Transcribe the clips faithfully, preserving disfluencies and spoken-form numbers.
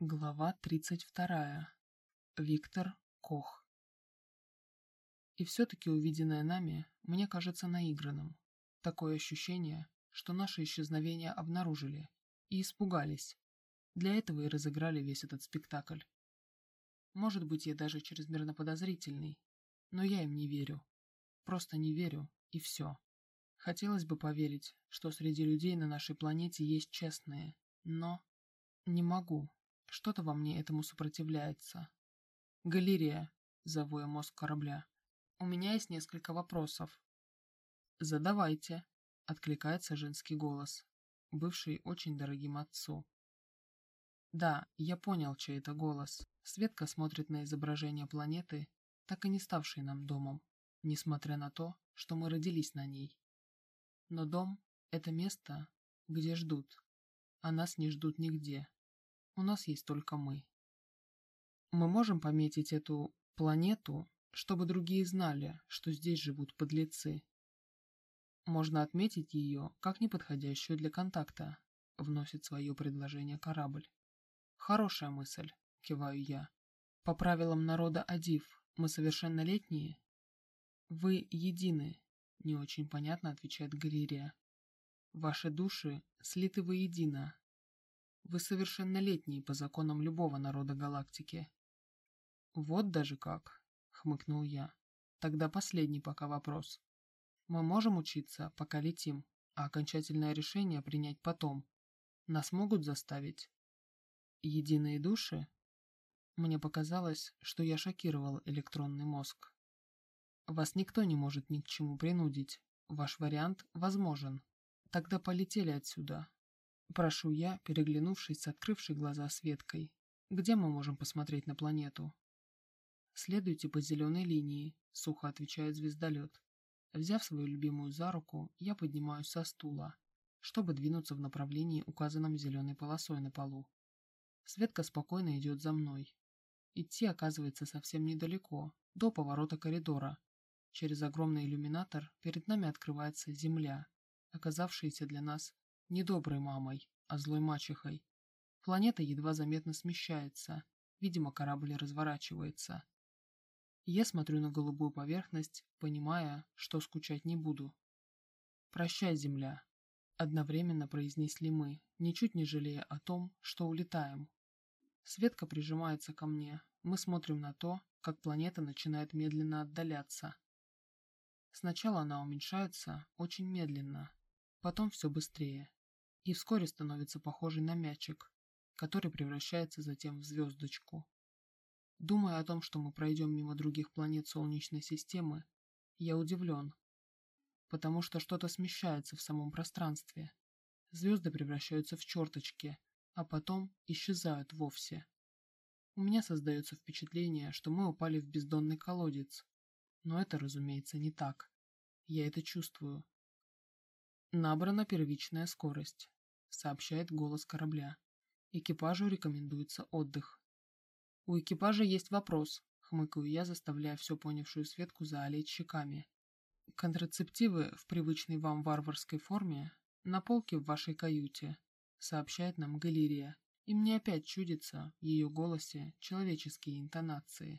Глава тридцать вторая. Виктор Кох. И все-таки увиденное нами мне кажется наигранным. Такое ощущение, что наше исчезновение обнаружили и испугались. Для этого и разыграли весь этот спектакль. Может быть, я даже чрезмерно подозрительный, но я им не верю. Просто не верю, и все. Хотелось бы поверить, что среди людей на нашей планете есть честные, но не могу. Что-то во мне этому сопротивляется. «Галерея», — зову я мозг корабля. «У меня есть несколько вопросов». «Задавайте», — откликается женский голос, бывший очень дорогим отцу. Да, я понял, чей это голос. Светка смотрит на изображение планеты, так и не ставшей нам домом, несмотря на то, что мы родились на ней. Но дом — это место, где ждут, а нас не ждут нигде. У нас есть только мы. Мы можем пометить эту планету, чтобы другие знали, что здесь живут подлецы. Можно отметить ее как неподходящую для контакта, вносит свое предложение корабль. Хорошая мысль, киваю я. По правилам народа Адив мы совершеннолетние? Вы едины, не очень понятно отвечает Галерия. Ваши души слиты воедино. Вы совершеннолетние по законам любого народа галактики. Вот даже как, хмыкнул я. Тогда последний пока вопрос. Мы можем учиться, пока летим, а окончательное решение принять потом. Нас могут заставить? Единые души? Мне показалось, что я шокировал электронный мозг. Вас никто не может ни к чему принудить. Ваш вариант возможен. Тогда полетели отсюда. Прошу я, переглянувшись с открывшей глаза Светкой. Где мы можем посмотреть на планету? «Следуйте по зеленой линии», — сухо отвечает звездолет. Взяв свою любимую за руку, я поднимаюсь со стула, чтобы двинуться в направлении, указанном зеленой полосой на полу. Светка спокойно идет за мной. Идти оказывается совсем недалеко, до поворота коридора. Через огромный иллюминатор перед нами открывается Земля, оказавшаяся для нас не доброй мамой, а злой мачехой. Планета едва заметно смещается, видимо, корабль разворачивается. Я смотрю на голубую поверхность, понимая, что скучать не буду. «Прощай, Земля», — одновременно произнесли мы, ничуть не жалея о том, что улетаем. Светка прижимается ко мне, мы смотрим на то, как планета начинает медленно отдаляться. Сначала она уменьшается очень медленно, потом все быстрее, и вскоре становится похожей на мячик, который превращается затем в звездочку. Думая о том, что мы пройдем мимо других планет Солнечной системы, я удивлен, потому что что-то смещается в самом пространстве. Звезды превращаются в черточки, а потом исчезают вовсе. У меня создается впечатление, что мы упали в бездонный колодец, но это, разумеется, не так. Я это чувствую. «Набрана первичная скорость», — сообщает голос корабля. Экипажу рекомендуется отдых. «У экипажа есть вопрос», — хмыкаю я, заставляя все понявшую Светку заолеть щеками. «Контрацептивы в привычной вам варварской форме на полке в вашей каюте», — сообщает нам Галерия, и мне опять чудится в ее голосе человеческие интонации.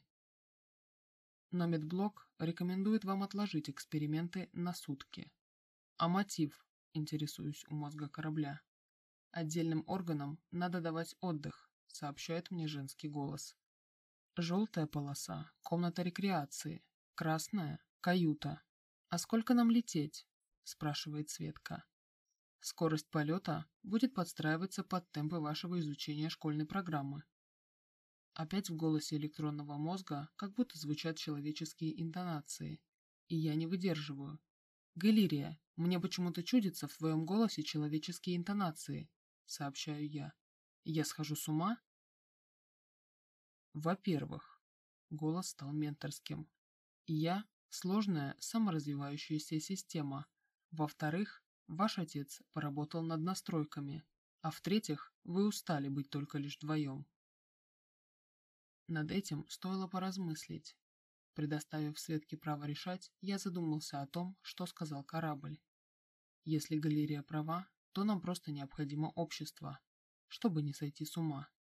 Но медблок рекомендует вам отложить эксперименты на сутки. А мотив, интересуюсь у мозга корабля. Отдельным органам надо давать отдых, сообщает мне женский голос. Желтая полоса – комната рекреации, красная – каюта. «А сколько нам лететь?» – спрашивает Светка. «Скорость полета будет подстраиваться под темпы вашего изучения школьной программы». Опять в голосе электронного мозга как будто звучат человеческие интонации, и я не выдерживаю. «Галерия, мне почему-то чудится в твоем голосе человеческие интонации», — сообщаю я. «Я схожу с ума?» Во-первых, голос стал менторским. Я — сложная саморазвивающаяся система. Во-вторых, ваш отец поработал над настройками. А в-третьих, вы устали быть только лишь вдвоем. Над этим стоило поразмыслить. Предоставив Светке право решать, я задумался о том, что сказал корабль. Если Галерия права, то нам просто необходимо общество, чтобы не сойти с ума.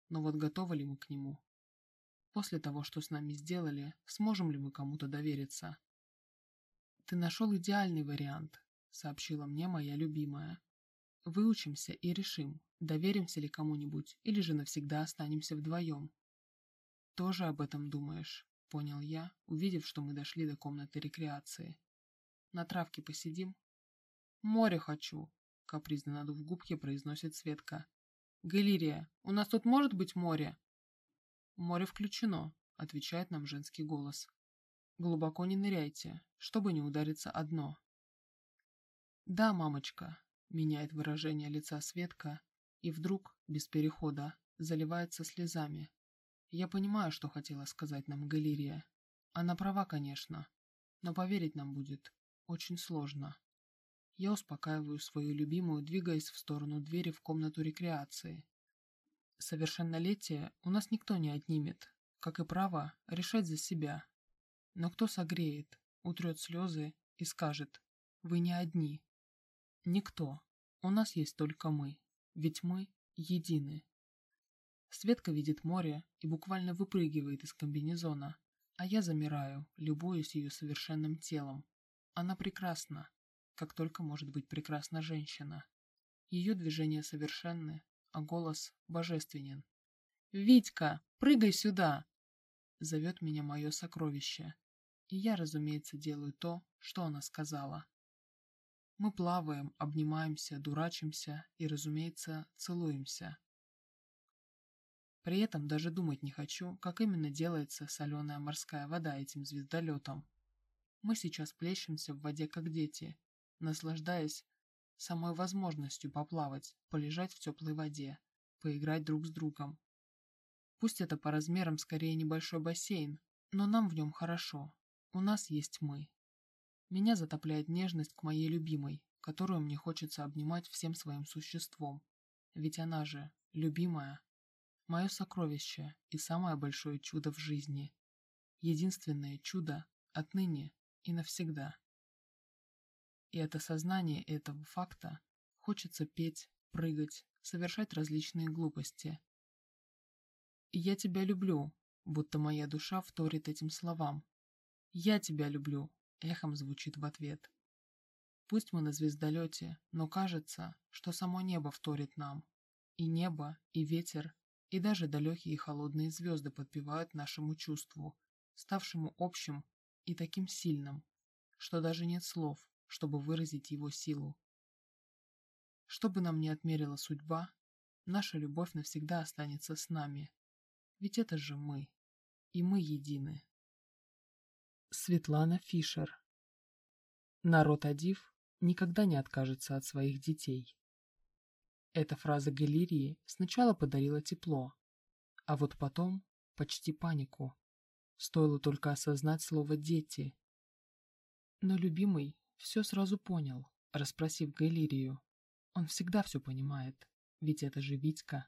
но вот готовы ли мы к нему? После того, что с нами сделали, сможем ли мы кому-то довериться? «Ты нашел идеальный вариант», — сообщила мне моя любимая. «Выучимся и решим, доверимся ли кому-нибудь или же навсегда останемся вдвоем». «Тоже об этом думаешь?» — понял я, увидев, что мы дошли до комнаты рекреации. «На травке посидим?» «Море хочу», — капризно надув губки, произносит Светка. «Галерия, у нас тут может быть море?» «Море включено», — отвечает нам женский голос. «Глубоко не ныряйте, чтобы не удариться о дно». «Да, мамочка», — меняет выражение лица Светка, и вдруг, без перехода, заливается слезами. Я понимаю, что хотела сказать нам Галерия. Она права, конечно, но поверить нам будет очень сложно. Я успокаиваю свою любимую, двигаясь в сторону двери в комнату рекреации. Совершеннолетие у нас никто не отнимет, как и право решать за себя. Но кто согреет, утрет слезы и скажет: «Вы не одни». Никто. У нас есть только мы, ведь мы едины. Светка видит море и буквально выпрыгивает из комбинезона, а я замираю, любуясь ее совершенным телом. Она прекрасна, как только может быть прекрасна женщина. Ее движения совершенны, а голос божественен. «Витька, прыгай сюда!» Зовет меня мое сокровище. И я, разумеется, делаю то, что она сказала. Мы плаваем, обнимаемся, дурачимся и, разумеется, целуемся. При этом даже думать не хочу, как именно делается соленая морская вода этим звездолетом. Мы сейчас плещемся в воде, как дети, наслаждаясь самой возможностью поплавать, полежать в теплой воде, поиграть друг с другом. Пусть это по размерам скорее небольшой бассейн, но нам в нем хорошо. У нас есть мы. Меня затопляет нежность к моей любимой, которую мне хочется обнимать всем своим существом. Ведь она же любимая. Мое сокровище и самое большое чудо в жизни. Единственное чудо отныне и навсегда. И от осознания этого факта хочется петь, прыгать, совершать различные глупости. «Я тебя люблю», будто моя душа вторит этим словам. «Я тебя люблю», эхом звучит в ответ. Пусть мы на звездолете, но кажется, что само небо вторит нам. И небо, и ветер, и даже далекие и холодные звезды подпевают нашему чувству, ставшему общим и таким сильным, что даже нет слов, чтобы выразить его силу. Что бы нам ни отмерила судьба, наша любовь навсегда останется с нами. Ведь это же мы, и мы едины. Светлана Фишер. Народ Адив никогда не откажется от своих детей. Эта фраза Галерии сначала подарила тепло, а вот потом почти панику. Стоило только осознать слово «дети». Но любимый все сразу понял, расспросив Галерию. Он всегда все понимает, ведь это же Витька.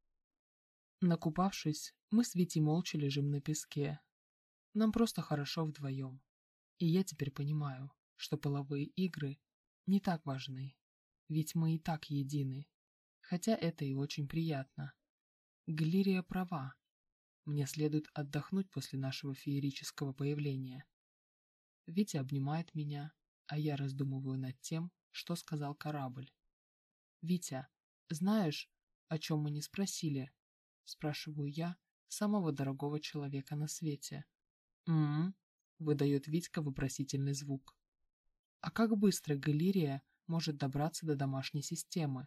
Накупавшись, мы с Витей молча лежим на песке. Нам просто хорошо вдвоем. И я теперь понимаю, что половые игры не так важны, ведь мы и так едины. Хотя это и очень приятно. Галерия права. Мне следует отдохнуть после нашего феерического появления. Витя обнимает меня, а я раздумываю над тем, что сказал корабль. «Витя, знаешь, о чем мы не спросили?» Спрашиваю я самого дорогого человека на свете. «М-м-м», выдает Витька вопросительный звук. «А как быстро Галерия может добраться до домашней системы?»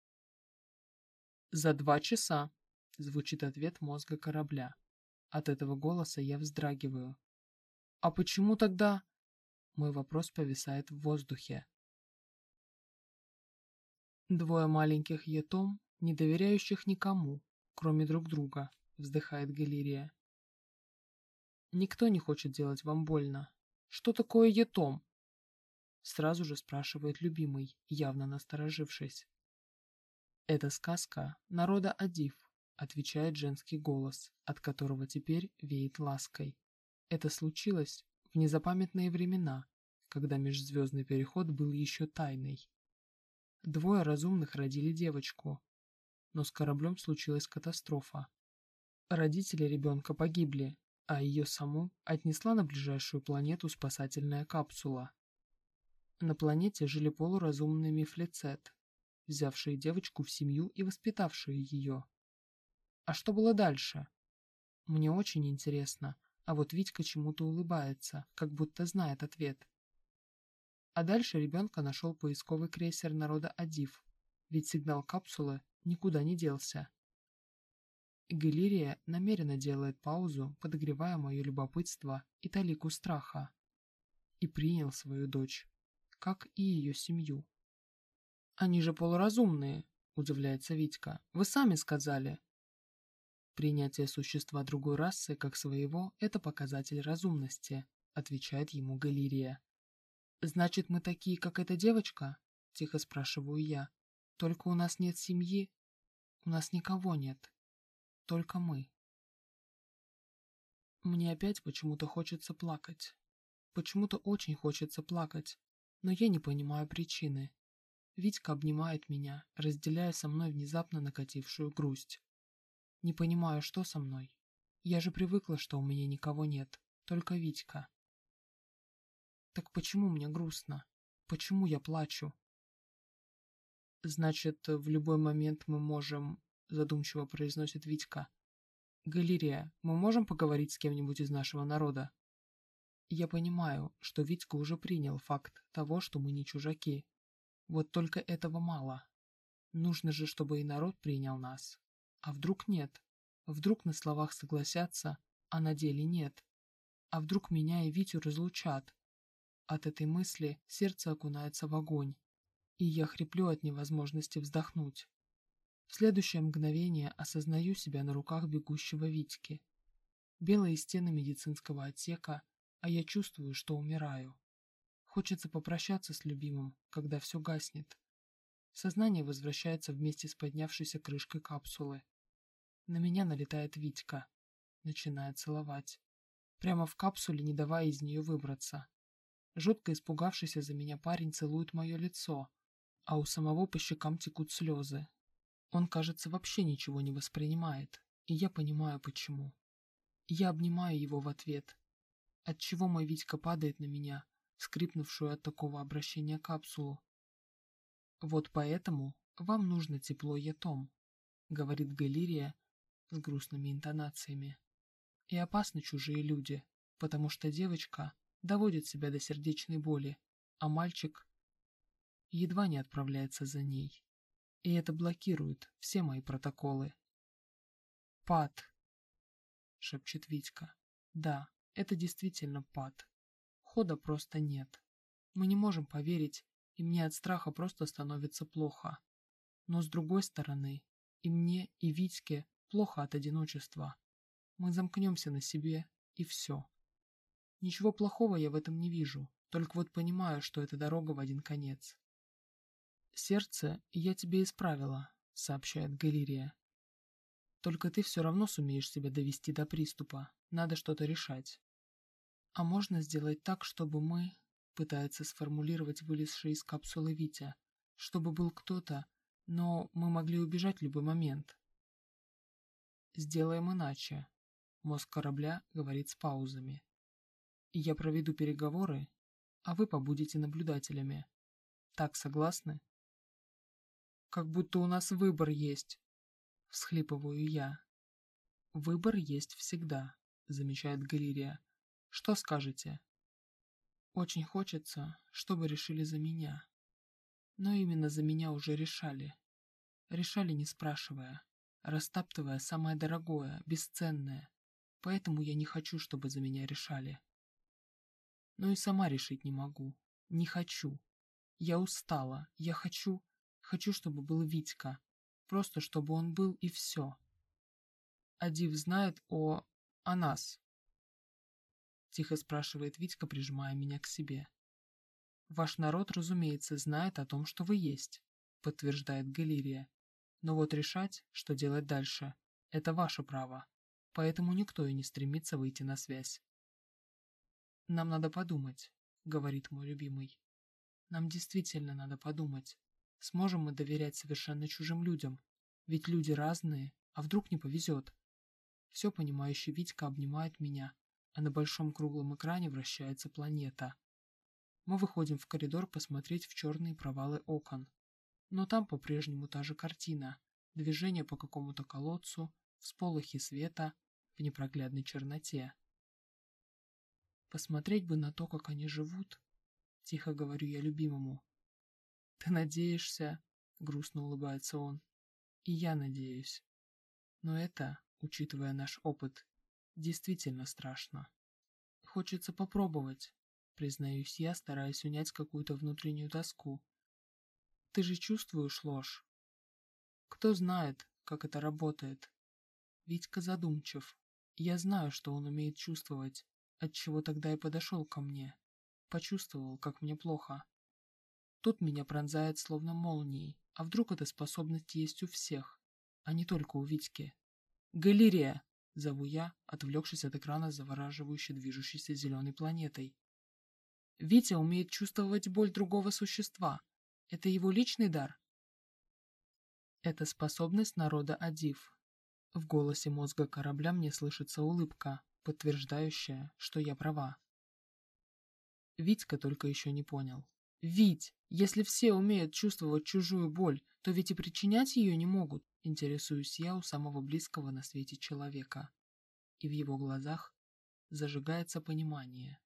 «За два часа», — звучит ответ мозга корабля. От этого голоса я вздрагиваю. «А почему тогда...» Мой вопрос повисает в воздухе. «Двое маленьких йетом, не доверяющих никому, кроме друг друга», — вздыхает Галерия. «Никто не хочет делать вам больно. Что такое йетом?» Сразу же спрашивает любимый, явно насторожившись. «Это сказка народа Адив», — отвечает женский голос, от которого теперь веет лаской. «Это случилось в незапамятные времена, когда межзвездный переход был еще тайной. Двое разумных родили девочку, но с кораблем случилась катастрофа, Родители ребенка погибли, а ее саму отнесла на ближайшую планету спасательная капсула. На планете жили полуразумные мифлицет, взявшие девочку в семью и воспитавшие ее. А что было дальше? Мне очень интересно, а вот Витька чему-то улыбается, как будто знает ответ. А дальше ребенка нашел поисковый крейсер народа Адив, ведь сигнал капсулы никуда не делся. Галерия намеренно делает паузу, подогревая мое любопытство и талику страха. И принял свою дочь, как и ее семью. «Они же полуразумные», — удивляется Витька. «Вы сами сказали». «Принятие существа другой расы как своего — это показатель разумности», — отвечает ему Галерия. «Значит, мы такие, как эта девочка?» — тихо спрашиваю я. «Только у нас нет семьи, у нас никого нет, только мы». Мне опять почему-то хочется плакать. Почему-то очень хочется плакать, но я не понимаю причины. Витька обнимает меня, разделяя со мной внезапно накатившую грусть. Не понимаю, что со мной. Я же привыкла, что у меня никого нет, только Витька. Так почему мне грустно? Почему я плачу? Значит, в любой момент мы можем, задумчиво произносит Витька. Галерия, мы можем поговорить с кем-нибудь из нашего народа? Я понимаю, что Витька уже принял факт того, что мы не чужаки. Вот только этого мало. Нужно же, чтобы и народ принял нас. А вдруг нет? Вдруг на словах согласятся, а на деле нет? А вдруг меня и Витю разлучат? От этой мысли сердце окунается в огонь, и я хриплю от невозможности вздохнуть. В следующее мгновение осознаю себя на руках бегущего Витьки. Белые стены медицинского отсека, а я чувствую, что умираю. Хочется попрощаться с любимым, когда все гаснет. Сознание возвращается вместе с поднявшейся крышкой капсулы. На меня налетает Витька. Начинает целовать. Прямо в капсуле, не давая из нее выбраться. Жутко испугавшийся за меня парень целует мое лицо, а у самого по щекам текут слезы. Он, кажется, вообще ничего не воспринимает, и я понимаю, почему. Я обнимаю его в ответ, отчего мой Витька падает на меня, скрипнувшую от такого обращения капсулу. «Вот поэтому вам нужно тепло Етом», — говорит Галерия с грустными интонациями. «И опасны чужие люди, потому что девочка доводит себя до сердечной боли, а мальчик едва не отправляется за ней. И это блокирует все мои протоколы». «Пад», — шепчет Витька. «Да, это действительно пад. Хода просто нет. Мы не можем поверить, и мне от страха просто становится плохо. Но с другой стороны, и мне, и Витьке плохо от одиночества. Мы замкнемся на себе, и все. Ничего плохого я в этом не вижу, только вот понимаю, что это дорога в один конец». «Сердце я тебе исправила», — сообщает Галерия. «Только ты все равно сумеешь себя довести до приступа. Надо что-то решать». «А можно сделать так, чтобы мы...» — пытается сформулировать вылезший из капсулы Витя. «Чтобы был кто-то, но мы могли убежать в любой момент». «Сделаем иначе», — мозг корабля говорит с паузами. «И я проведу переговоры, а вы побудете наблюдателями. Так согласны?» «Как будто у нас выбор есть», — всхлипываю я. «Выбор есть всегда», — замечает Галерия. «Что скажете?» «Очень хочется, чтобы решили за меня. Но именно за меня уже решали. Решали, не спрашивая, растаптывая самое дорогое, бесценное. Поэтому я не хочу, чтобы за меня решали. Но и сама решить не могу. Не хочу. Я устала. Я хочу... Хочу, чтобы был Витька. Просто, чтобы он был, и все. Адив знает о... о нас?» Тихо спрашивает Витька, прижимая меня к себе. «Ваш народ, разумеется, знает о том, что вы есть», подтверждает Галерия. «Но вот решать, что делать дальше, это ваше право, поэтому никто и не стремится выйти на связь». «Нам надо подумать», — говорит мой любимый. «Нам действительно надо подумать. Сможем мы доверять совершенно чужим людям? Ведь люди разные, а вдруг не повезет? Все понимающий Витька обнимает меня, а на большом круглом экране вращается планета. Мы выходим в коридор посмотреть в черные провалы окон. Но там по-прежнему та же картина. Движение по какому-то колодцу, всполохи света в непроглядной черноте. Посмотреть бы на то, как они живут, тихо говорю я любимому. Ты надеешься? Грустно улыбается он. И я надеюсь. Но это, учитывая наш опыт, действительно страшно. Хочется попробовать, признаюсь я, стараясь унять какую-то внутреннюю тоску. Ты же чувствуешь ложь? Кто знает, как это работает? Витька задумчив. Я знаю, что он умеет чувствовать, отчего тогда и подошел ко мне. Почувствовал, как мне плохо. Тут меня пронзает словно молнией. А вдруг эта способность есть у всех, а не только у Витьки? «Галерея!» — зову я, отвлекшись от экрана с завораживающе движущейся зеленой планетой. Витя умеет чувствовать боль другого существа. Это его личный дар? Это способность народа Адив. В голосе мозга корабля мне слышится улыбка, подтверждающая, что я права. Витька только еще не понял. «Вить, если все умеют чувствовать чужую боль, то ведь и причинять ее не могут», интересуюсь я у самого близкого на свете человека. И в его глазах зажигается понимание.